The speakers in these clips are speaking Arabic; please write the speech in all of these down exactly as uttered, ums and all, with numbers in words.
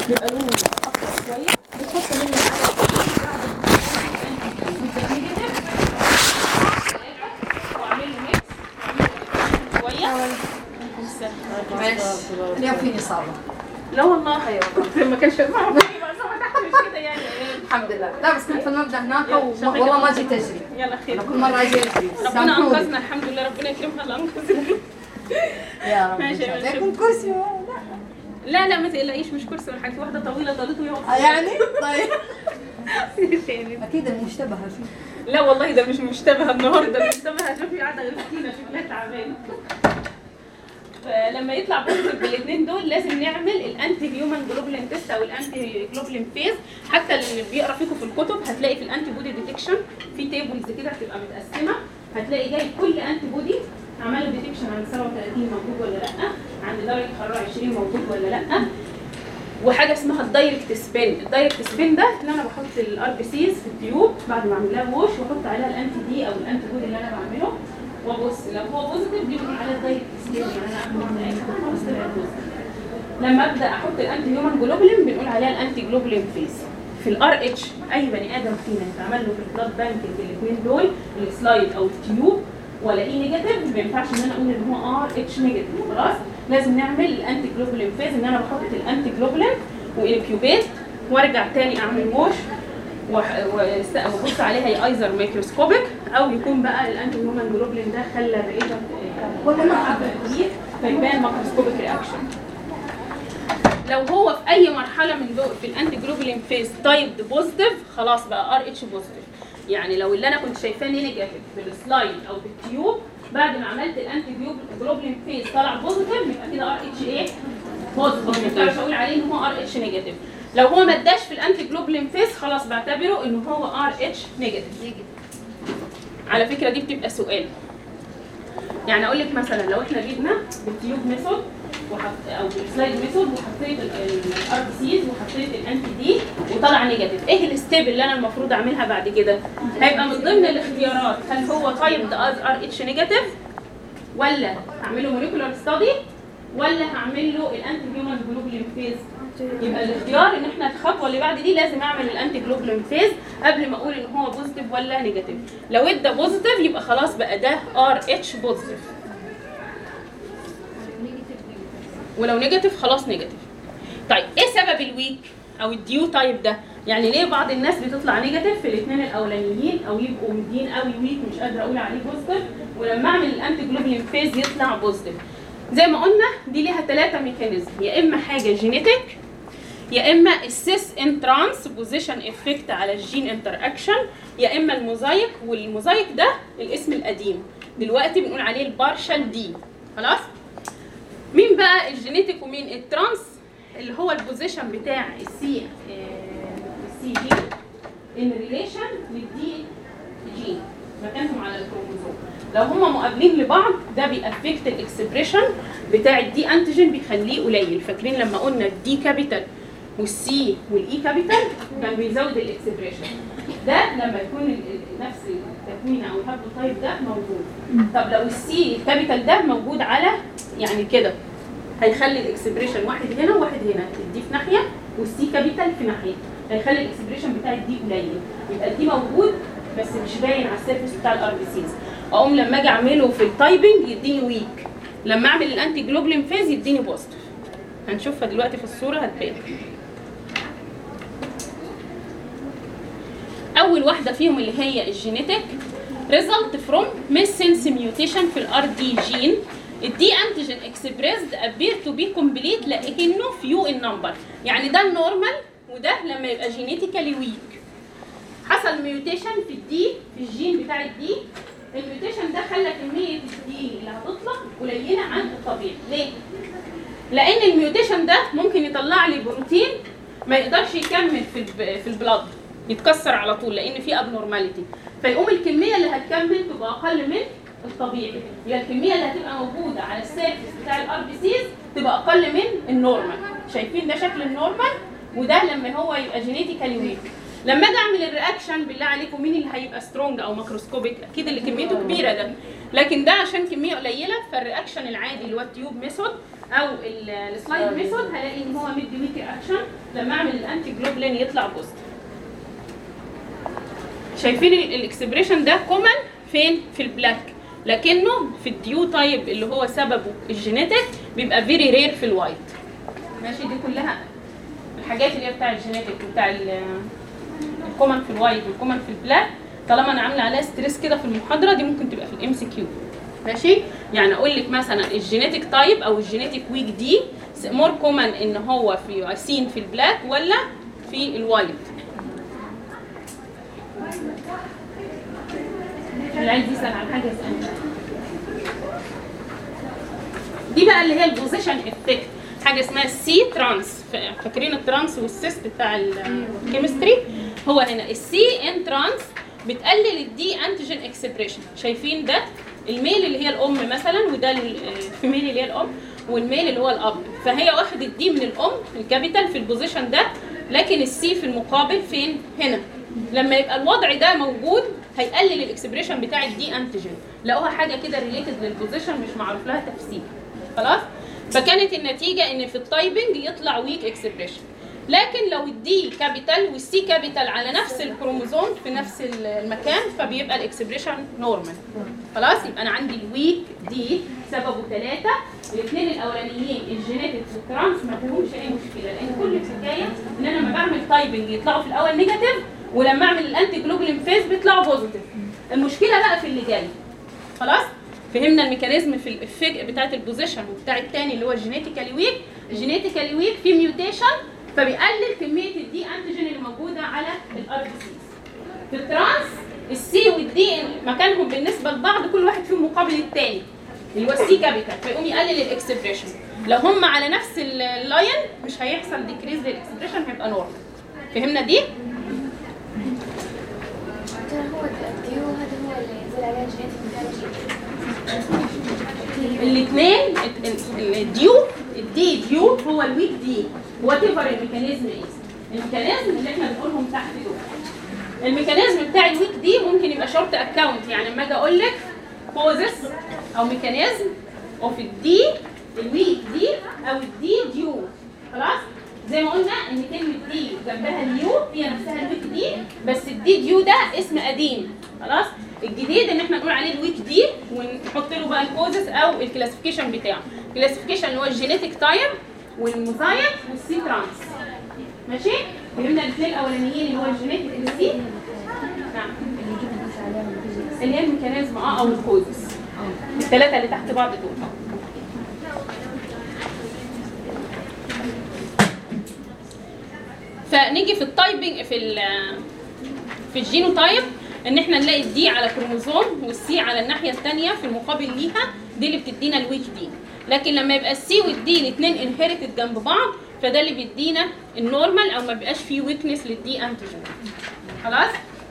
بيبقى لونه اكتر شويه، بتحط منه واعمل له ميكس شويه. اليوم فيني صعبه. لا والله يا رب ما كانش ينفع مش كده يعني. الحمد لله. لا بس كنت في المبدا هناك والله ما جيت اجري. يلا خير. كل مره اجي اجري. ربنا انقذنا الحمد لله، ربنا يكرمها الله انقذنا. يا رب. ماشي عليكم كرسي. لا لا ما تقلقيش، مش كرسي ولا حاجه، في واحده طويله ضلته يقعد يعني طيب. اكيد المشتبهه فيه. لا والله ده مش مشتبه النهارده، المشتبه شوفي قاعده غير شكلها تعبانه. فلما يطلع بوزيتيف بالاثنين دول لازم نعمل الانتي هيومن جلوبولين تيست او الانتي جلوبولين فيز. حتى اللي بيقرا فيكم في الكتب هتلاقي في الانتي بودي ديتكشن في تيبلز كده هتبقى متقسمه، هتلاقي جاي كل انتي بودي عمل له ديتكشن عند سبعة وثلاثين موجود ولا لا، عند درجه حراره عشرين موجود ولا لا، وحاجه اسمها الدايركت سبين. الدايركت سبين ده ان انا بحط الار بي سيز في التيوب بعد ما اعمل لها ووش واحط عليها الانتي دي او الانتي بودي اللي انا بعمله وابص لو هو بوزيتيف بيقول على الدايركت سبين، يعني انا اعمل اي حاجه خلاص طلع بوزيتيف. لما ابدا احط الانتي هيومن جلوبولين بنقول عليها الانتي جلوبولين فيز. في الار اتش اي بني ادم فينا يتعمل له في البلاد بانك الاثنين دول السلايد او التيوب والاقيه نيجاتيف، ما ينفعش ان انا اقول ان هو ار اتش نيجاتيف، خلاص لازم نعمل الانتي جلوبولين فيز ان انا بحط الانتي جلوبولين وانكيوبيت وارجع تاني اعمل ووش وابص عليها يا ايزر ميكروسكوبيك او يكون بقى الانتي هيومن جلوبولين ده خلى الريجن ولا كبير فيبان ماكروسكوبيك رياكشن. لو هو في اي مرحله من دول في الانتي جلوبولين فيز تايب بوزيتيف خلاص بقى ار اتش بوزيتيف. يعني لو اللي انا كنت شايفاه نيجاتيف في السلايد او في التيوب بعد ما عملت الانتي جلوبولين فيز طلع بوزيتيف يبقى كده ار اتش ايه بوزيتيف، ما ينفعش اقول عليه ان هو ار اتش نيجاتيف. لو هو ما اداش في الانتي جلوبولين فيز خلاص بعتبره ان هو ار اتش نيجاتيف. على فكره دي بتبقى سؤال، يعني اقول لك مثلا لو احنا جبنا بالتيوب ميثود وحط او بالسلايد ميثود وحطيت الار بي سيز وحطيت الانتي دي وطلع نيجاتيف، ايه الستيب اللي انا المفروض اعملها بعد كده؟ هيبقى من ضمن الاختيارات هل هو تايب ار اتش نيجاتيف ولا هعمله موليكولار ستادي ولا هعمل له الانتي هيومن جلوبولين فيز. يبقى الاختيار ان احنا الخطوه اللي بعد دي لازم اعمل الانتي جلوبولين فيز قبل ما اقول ان هو بوزيتيف ولا نيجاتيف. لو ادى بوزيتيف يبقى خلاص بقى ده ار اتش بوزيتيف، ولو نيجاتيف خلاص نيجاتيف. طيب ايه سبب الويك او الديو تايب ده؟ يعني ليه بعض الناس بتطلع نيجاتيف في الاثنين الاولانيين او يبقوا مدين قوي ويك مش قادره اقول عليه بوزيتيف ولما اعمل الانتي جلوبولين فيز يطلع بوزيتيف؟ زي ما قلنا دي ليها ثلاثه ميكانيزم، يا اما حاجه جينيتك، يا اما السيس ان ترانس بوزيشن افكت على الجين انتر اكشن، يا اما الموزايك. والموزايك ده الاسم القديم دلوقتي بنقول عليه البارشال دي. خلاص مين بقى الجينيتك ومين الترانس؟ اللي هو البوزيشن بتاع السي السي جين ان ريليشن للدي جين مكانهم على الكروموزوم. لو هما مقابلين لبعض ده بيأفكت الاكسبريشن بتاع الدي انتيجين بيخليه قليل. فاكرين لما قلنا الدي كابيتال والسي والاي كابيتال كان بيزود الاكسبريشن ده لما يكون نفس التكوين او الهابلوتايب ده موجود. طب لو السي كابيتال ده موجود على يعني كده هيخلي الاكسبريشن واحد هنا وواحد هنا، الدي في ناحيه والسي كابيتال في ناحيه، هيخلي الاكسبريشن بتاع الدي قليل. يبقى الدي موجود بس مش باين على السيرفيس بتاع الار بي سيز. اقوم لما اجي اعمله في التايبنج يديني ويك، لما اعمل الانتي جلوبولين فيز يديني بوزيتيف. هنشوفها دلوقتي في الصوره هتبان. اول واحده فيهم اللي هي الجينيتك ريزلت فروم ميسنس ميوتيشن في الار دي جين. الدي انتيجين اكسبريسد ابير تو بي كومبليت لكنه فيو ان نمبر، يعني ده النورمال وده لما يبقى جينيتيكالي ويك. حصل ميوتيشن في الدي في الجين بتاع الدي، الميوتيشن ده خلى كميه الدي اللي هتطلع قليله عن الطبيعي. ليه؟ لان الميوتيشن ده ممكن يطلع لي بروتين ما يقدرش يكمل في في البلاد، يتكسر على طول لان في ابنورماليتي، فيقوم الكميه اللي هتكمل تبقى اقل من الطبيعي. يبقى الكميه اللي هتبقى موجوده على السيرفيس بتاع الار بي سيز تبقى اقل من النورمال. شايفين ده شكل النورمال وده لما هو يبقى جينيتيكالي ويك. لما اجي اعمل الرياكشن بالله عليكم مين اللي هيبقى سترونج او ماكروسكوبيك؟ اكيد اللي كميته كبيره ده، لكن ده عشان كميه قليله فالرياكشن العادي اللي هو التيوب ميثود او السلايد ميثود هلاقي ان هو مدي ويك رياكشن لما اعمل الانتي جلوبولين يطلع بوزيتيف. شايفين الاكسبريشن ده كومن فين؟ في البلاك، لكنه في الديو تايب اللي هو سببه الجينيتك بيبقى فيري رير في الوايت. ماشي، دي كلها الحاجات اللي هي بتاع الجينيتك وبتاع الكومن في الوايت والكومن في البلاك. طالما انا عامله عليها ستريس كده في المحاضره دي ممكن تبقى في الام سي كيو. ماشي، يعني اقول لك مثلا الجينيتك تايب او الجينيتك ويك دي مور كومن ان هو في سين في البلاك ولا في الوايت. اللي عايز يسال عن حاجه يسالني. دي بقى اللي هي البوزيشن افكت، حاجه اسمها السي ترانس. فاكرين الترانس والسيست بتاع الكيمستري؟ هو هنا السي ان ترانس بتقلل الدي انتيجين اكسبريشن. شايفين ده الميل اللي هي الام مثلا، وده الفيميل اللي هي الام، والميل اللي هو الاب. فهي واخد الدي من الام الكابيتال في البوزيشن ده، لكن السي في المقابل فين؟ هنا. لما يبقى الوضع ده موجود هيقلل الاكسبريشن بتاع الدي انتيجين. لقوها حاجه كده ريليتد للبوزيشن مش معروف لها تفسير. خلاص؟ فكانت النتيجه ان في التايبنج يطلع ويك اكسبريشن. لكن لو الدي كابيتال والسي كابيتال على نفس الكروموزوم في نفس المكان فبيبقى الاكسبريشن نورمال. خلاص؟ يبقى انا عندي الويك دي سببه ثلاثه، الاثنين الاولانيين الجينيتكس والترانس ما فيهمش اي مشكله، لان كل الحكايه ان انا لما بعمل تايبنج يطلعوا في الاول نيجاتيف، ولما اعمل الانتي جلوبولين فيز بيطلعوا بوزيتيف. المشكله بقى في اللي جاي. خلاص؟ فهمنا الميكانيزم في الافكت بتاعت البوزيشن وبتاع الثاني اللي هو الجينيتيكالي ويك. الجينيتيكالي ويك في ميوتيشن فبيقلل كميه الدي انتيجين اللي موجوده على الار بي سي. في الترانس السي والدي مكانهم بالنسبه لبعض كل واحد فيهم مقابل الثاني اللي هو السي كابيتال، فيقوم يقلل الاكسبريشن. لو هم على نفس اللاين مش هيحصل ديكريز للاكسبريشن، هيبقى نورمال. فهمنا دي؟ هو الديو هذا هو اللي ينزل عليه الجينيتيك الاثنين الديو الدي ديو هو الويك دي وات ايفر الميكانيزم ايه. الميكانيزم اللي احنا بنقولهم تحت دول. الميكانيزم بتاع الويك دي ممكن يبقى شورت اكاونت، يعني لما اجي اقول لك كوزس او ميكانيزم اوف الدي الويك دي او الدي ديو. خلاص؟ زي ما قلنا ان كلمه دي جنبها اليو هي نفسها الويك دي، بس الدي ديو ده اسم قديم. خلاص؟ الجديد ان احنا نقول عليه الويك دي ونحط له بقى الكوزس او الكلاسيفيكيشن بتاعه. الكلاسيفيكيشن اللي هو الجينيتيك تايب والموزايك والسي ترانس. ماشي؟ فهمنا الاثنين الاولانيين اللي هو الجينيتيك والسي. نعم. اللي هي الميكانيزم اه او الكوزس. الثلاثه اللي تحت بعض دول. فنيجي في التايبنج في ال في الجينوتايب ان احنا نلاقي الدي على كروموزوم والسي على الناحيه الثانيه في المقابل ليها، دي اللي بتدينا الويك دي. لكن لما يبقى السي والدي الاثنين انهيرتد جنب بعض فده اللي بيدينا النورمال او ما بيبقاش فيه ويكنس للدي انتيجين. خلاص؟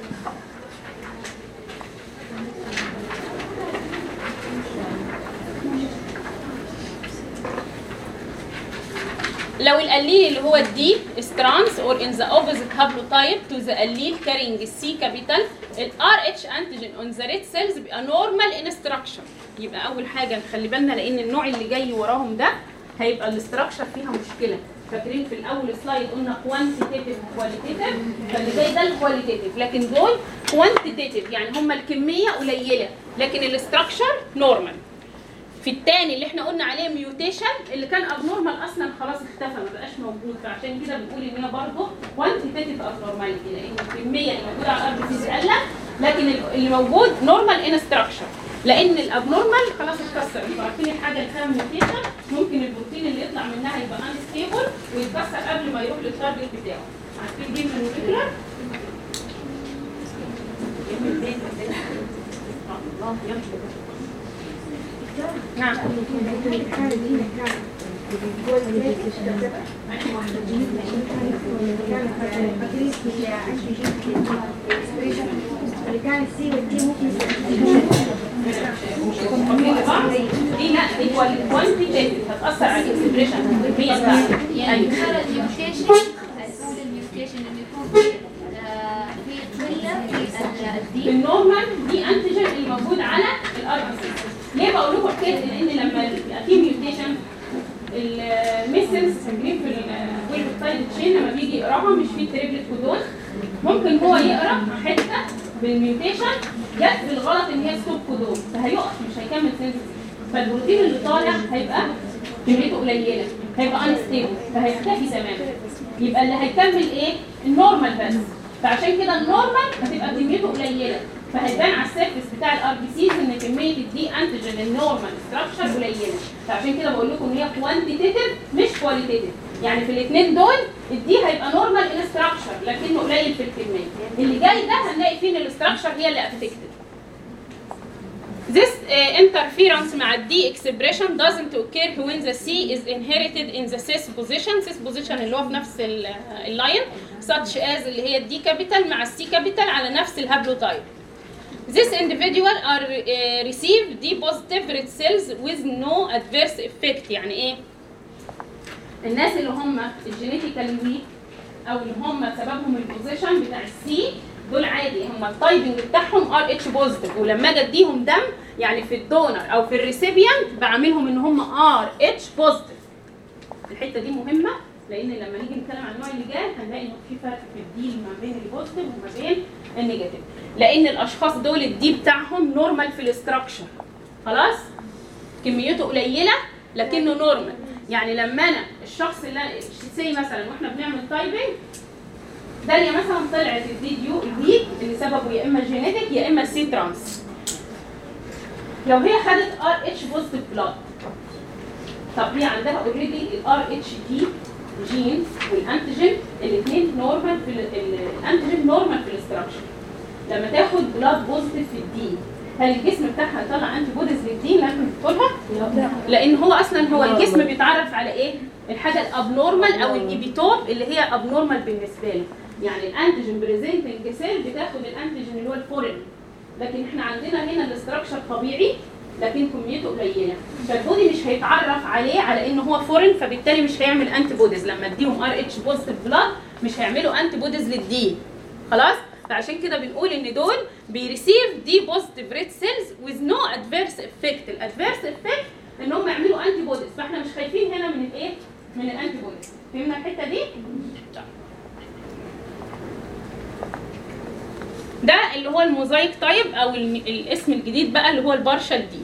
لو الاليل اللي هو الدي سترانس or in the opposite haplotype to the allele carrying السي كابيتال، الار اتش انتيجين on the red cells بيبقى normal in structure. يبقى اول حاجه نخلي بالنا لان النوع اللي جاي وراهم ده هيبقى الاستراكشر فيها مشكله. فاكرين في الاول سلايد قلنا كوانتيتيف كواليتيتيف، فاللي جاي ده الكواليتيتيف، لكن دول كوانتيتيف يعني هم الكميه قليله لكن الاستراكشر نورمال. في الثاني اللي احنا قلنا عليه ميوتيشن اللي كان ابنورمال اصلا خلاص اختفى ما بقاش موجود، فعشان كده بنقول ان هي برضه كوانتيتيف ابنورماليتي لان الكميه اللي موجوده على الارض دي قلت، لكن اللي موجود نورمال ان ستراكشر. لان الابنورمال خلاص اتكسر. انتوا عارفين الحاجه اللي فيها ميوتيشن ممكن البروتين اللي يطلع منها يبقى انستيبل ويتكسر قبل ما يروح للتارجت بتاعه. عارفين دي من الموليكولر؟ الله يرحمه. نعم. اللي كان السي والدي ممكن دي لا دي كوانتيتيف هتاثر على الاكسبريشن الكميه بتاعتها. يعني مثلا الميوتيشن اسمه الميوتيشن اللي يكون في قله في الدي النورمال دي انتيجين اللي موجود على الار بي سي. ليه بقول لكم كده؟ لان لما يبقى في ميوتيشن الميسنس في الويب تايب تشين الدي ان لما بيجي يقراها مش فيه تريبلت كودون، ممكن هو يقرا حته بالميوتيشن جت بالغلط ان هي ستوب كودون فهيقف مش هيكمل سينثيسيس، فالبروتين اللي طالع هيبقى كميته قليله، هيبقى انستيبل فهيختفي تماما. يبقى اللي هيكمل ايه؟ النورمال بس. فعشان كده النورمال هتبقى كميته قليله، فهيبان على السيرفيس بتاع الار بي سيز ان كميه الدي انتيجين النورمال ستراكشر قليله. فعشان كده بقول لكم ان هي كوانتيتيف مش كواليتيتيف. يعني في الاثنين دول الدي هيبقى نورمال ان ستراكشر لكنه قليل في الكميه. اللي جاي ده هنلاقي فيه ان الستراكشر هي اللي افكتد. This uh, interference مع ال D expression doesn't occur when the C is inherited in the cis position. cis position اللي هو في نفس اللاين such as اللي هي D capital مع C capital على نفس الهابلوتايب. This individual are uh, receive D positive red cells with no adverse effect. يعني ايه؟ الناس اللي هم الجينيتيكال ويك او اللي هم سببهم البوزيشن بتاع السي دول عادي هم التايبنج بتاعهم ار اتش بوزيتيف، ولما اجي اديهم دم يعني في الدونر او في الريسيبيانت بعملهم ان هم ار اتش بوزيتيف. الحته دي مهمه لان لما نيجي نتكلم عن النوع اللي جاي هنلاقي ان في فرق في الدي ما بين البوزيتيف وما بين النيجاتيف، لان الاشخاص دول الدي بتاعهم نورمال في الاستراكشر خلاص، كميته قليله لكنه نورمال. يعني لما انا الشخص اللي سي مثلا واحنا بنعمل تايبنج داليا مثلا طلعت الفيديو الويك اللي سببه يا اما جينيتك يا اما سي ترانس، لو هي خدت ار اتش بوزيتيف بلاد طب هي عندها اوريدي الار اتش دي جين والانتيجين الاثنين نورمال في الانتيجين نورمال في الاستراكشر. لما تاخد بلاد بوزيتيف في الدي هل الجسم بتاعها يطلع انتي بوديز للدي لازم تدخلها؟ لان هو اصلا هو الجسم بيتعرف على ايه؟ الحاجه الابنورمال او الايبيتوب اللي هي ابنورمال بالنسبه له. يعني الانتيجين بريزنتنج سيل بتاخد الانتيجين اللي هو الفورين، لكن احنا عندنا هنا الاستراكشر طبيعي لكن كميته قليله، فالبودي مش هيتعرف عليه على ان هو فورين فبالتالي مش هيعمل انتي بوديز. لما اديهم ار اتش بوزيتيف بلاد مش هيعملوا انتي بوديز للدي خلاص. فعشان كده بنقول ان دول بيريسيف دي بوزيتيف ريد سيلز ويز نو ادفيرس افكت. الادفيرس افكت ان هم يعملوا انتي بوديز، فاحنا مش خايفين هنا من الايه؟ من الانتي بوديز. فهمنا الحته دي؟ ده اللي هو الموزايك تايب او الاسم الجديد بقى اللي هو البارشال دي.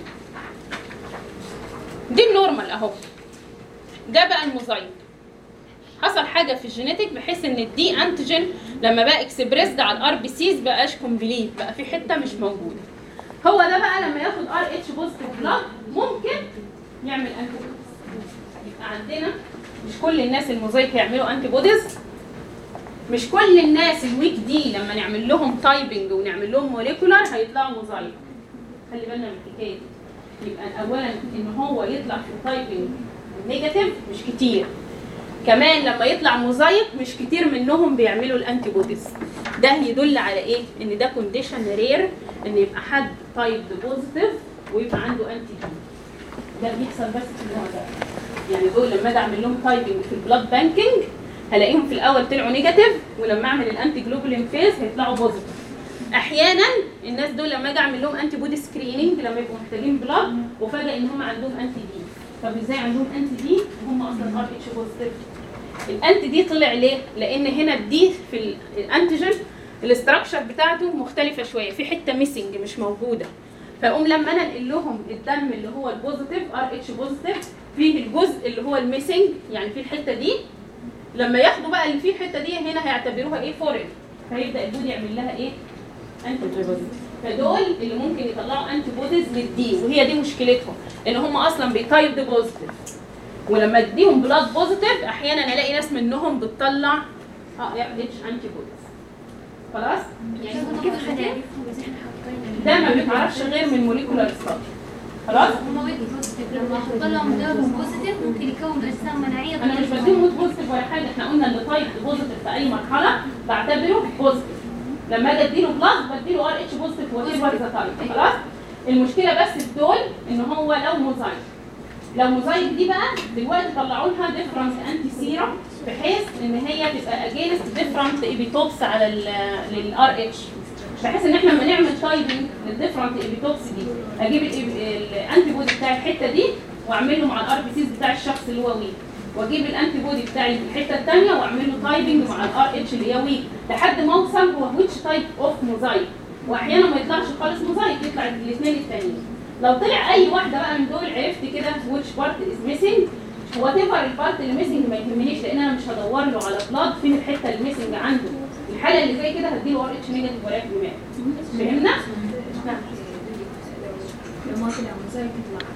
دي النورمال اهو. ده بقى الموزايك. حصل حاجه في الجينيتك بحيث ان الدي انتيجين لما بقى اكسبريسد على الار بي سيز بقاش كومبليت، بقى في حته مش موجوده. هو ده بقى لما ياخد ار اتش بوزيتيف بلاد ممكن يعمل انتي بوديز. يبقى عندنا مش كل الناس الموزايك هيعملوا انتي بوديز، مش كل الناس الويك دي لما نعمل لهم تايبنج ونعمل لهم موليكولار هيطلعوا موزايك. خلي بالنا من الحكايه دي. يبقى اولا ان هو يطلع في تايبنج نيجاتيف مش كتير، كمان لما يطلع موزايك مش كتير منهم بيعملوا الانتي بوديز. ده يدل على ايه؟ ان ده كونديشن رير ان يبقى حد تايب بوزيتيف ويبقى عنده انتي دي. ده بيحصل بس في النوع ده. يعني دول لما اجي اعمل لهم تايبنج في البلاد بانكينج هلاقيهم في الاول طلعوا نيجاتيف، ولما اعمل الانتي جلوبولين فيز هيطلعوا بوزيتيف. احيانا الناس دول لما اجي اعمل لهم انتي بودي سكريننج لما يبقوا محتاجين بلاد وفجاه ان هم عندهم انتي دي. طب ازاي عندهم انتي دي وهم اصلا ار اتش بوزيتيف؟ الانتي دي طلع ليه؟ لان هنا الدي في الانتيجين الاستراكشر بتاعته مختلفه شويه، في حته ميسنج مش موجوده. فاقوم لما انا انقل لهم الدم اللي هو البوزيتيف ار اتش بوزيتيف فيه الجزء اللي هو الميسنج يعني في الحته دي، لما ياخدوا بقى اللي فيه الحته دي هنا هيعتبروها ايه؟ فورين، فيبدا البودي يعمل لها ايه؟ انتي بوديز. فدول اللي ممكن يطلعوا انتي بوديز للدي، وهي دي مشكلتهم ان هم اصلا بيتايب دي بوزيتيف، ولما اديهم بلاد بوزيتيف احيانا الاقي ناس منهم بتطلع اه اتش انتي بوديز. خلاص؟ يعني كيف حدا ده ما بيتعرفش غير من موليكولار ستادي. خلاص؟ هم ويك بوزيتيف لما احط لهم دورهم بوزيتيف ممكن يكون اجسام مناعيه. انا مش بديهم موت بوزيتيف ولا حاجه، احنا قلنا اللي تايب بوزيتيف في اي مرحله بعتبره بوزيتيف. لما اجي اديله بلاد بديله ار اتش بوزيتيف وات ذا تايب. خلاص؟ المشكله بس في دول ان هو لو موزايك. لو موزايك دي بقى دلوقتي طلعوا لها ديفرنت انتي سيرم بحيث ان هي تبقى اجينست ديفرنت ايبيتوبس على للار اتش، بحيث ان احنا لما نعمل تايبنج للديفرنت ايبيتوبس دي اجيب الانتي بودي بتاع الحته دي واعمله مع الار بي سيز بتاع الشخص اللي هو ويك، واجيب الانتي بودي بتاع الحته الثانيه واعمل له تايبنج مع الار اتش اللي هي ويك لحد ما اوصل هو ويتش تايب اوف موزايك، واحيانا ما يطلعش خالص موزايك، يطلع الاثنين التانيين. لو طلع اي واحده بقى من دول عرفت كده ويتش بارت از ميسنج، هو تفر البارت اللي ميسنج ما يهمنيش لان انا مش هدور له على بلاد فين الحته اللي ميسنج عنده. الحاله اللي زي كده هديله ار اتش نيجاتيف ولا مات. فهمنا؟ لو ما طلع موزايك يطلع